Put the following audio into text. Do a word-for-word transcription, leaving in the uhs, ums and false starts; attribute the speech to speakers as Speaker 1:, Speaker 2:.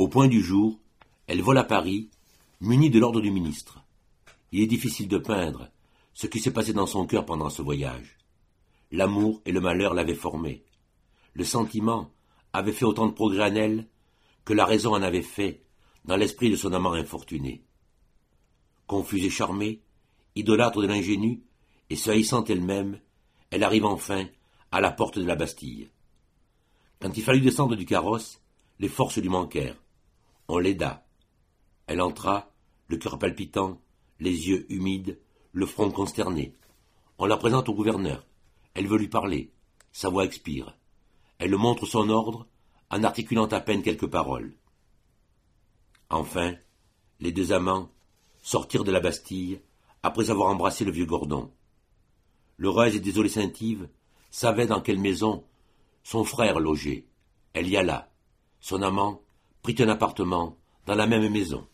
Speaker 1: Au point du jour, elle vole à Paris, munie de l'ordre du ministre. Il est difficile de peindre ce qui s'est passé dans son cœur pendant ce voyage. L'amour et le malheur l'avaient formée. Le sentiment avait fait autant de progrès en elle que la raison en avait fait dans l'esprit de son amant infortuné. Confuse et charmée, idolâtre de l'ingénu et se haïssant elle-même, elle arrive enfin à la porte de la Bastille. Quand il fallut descendre du carrosse, les forces lui manquèrent. On l'aida. Elle entra, le cœur palpitant, les yeux humides, le front consterné. On la présente au gouverneur. Elle veut lui parler. Sa voix expire. Elle montre son ordre en articulant à peine quelques paroles. Enfin, les deux amants sortirent de la Bastille après avoir embrassé le vieux Gordon. L'heureuse et désolée Saint-Yves savait dans quelle maison son frère logeait. Elle y alla. Son amant prit un appartement dans la même maison.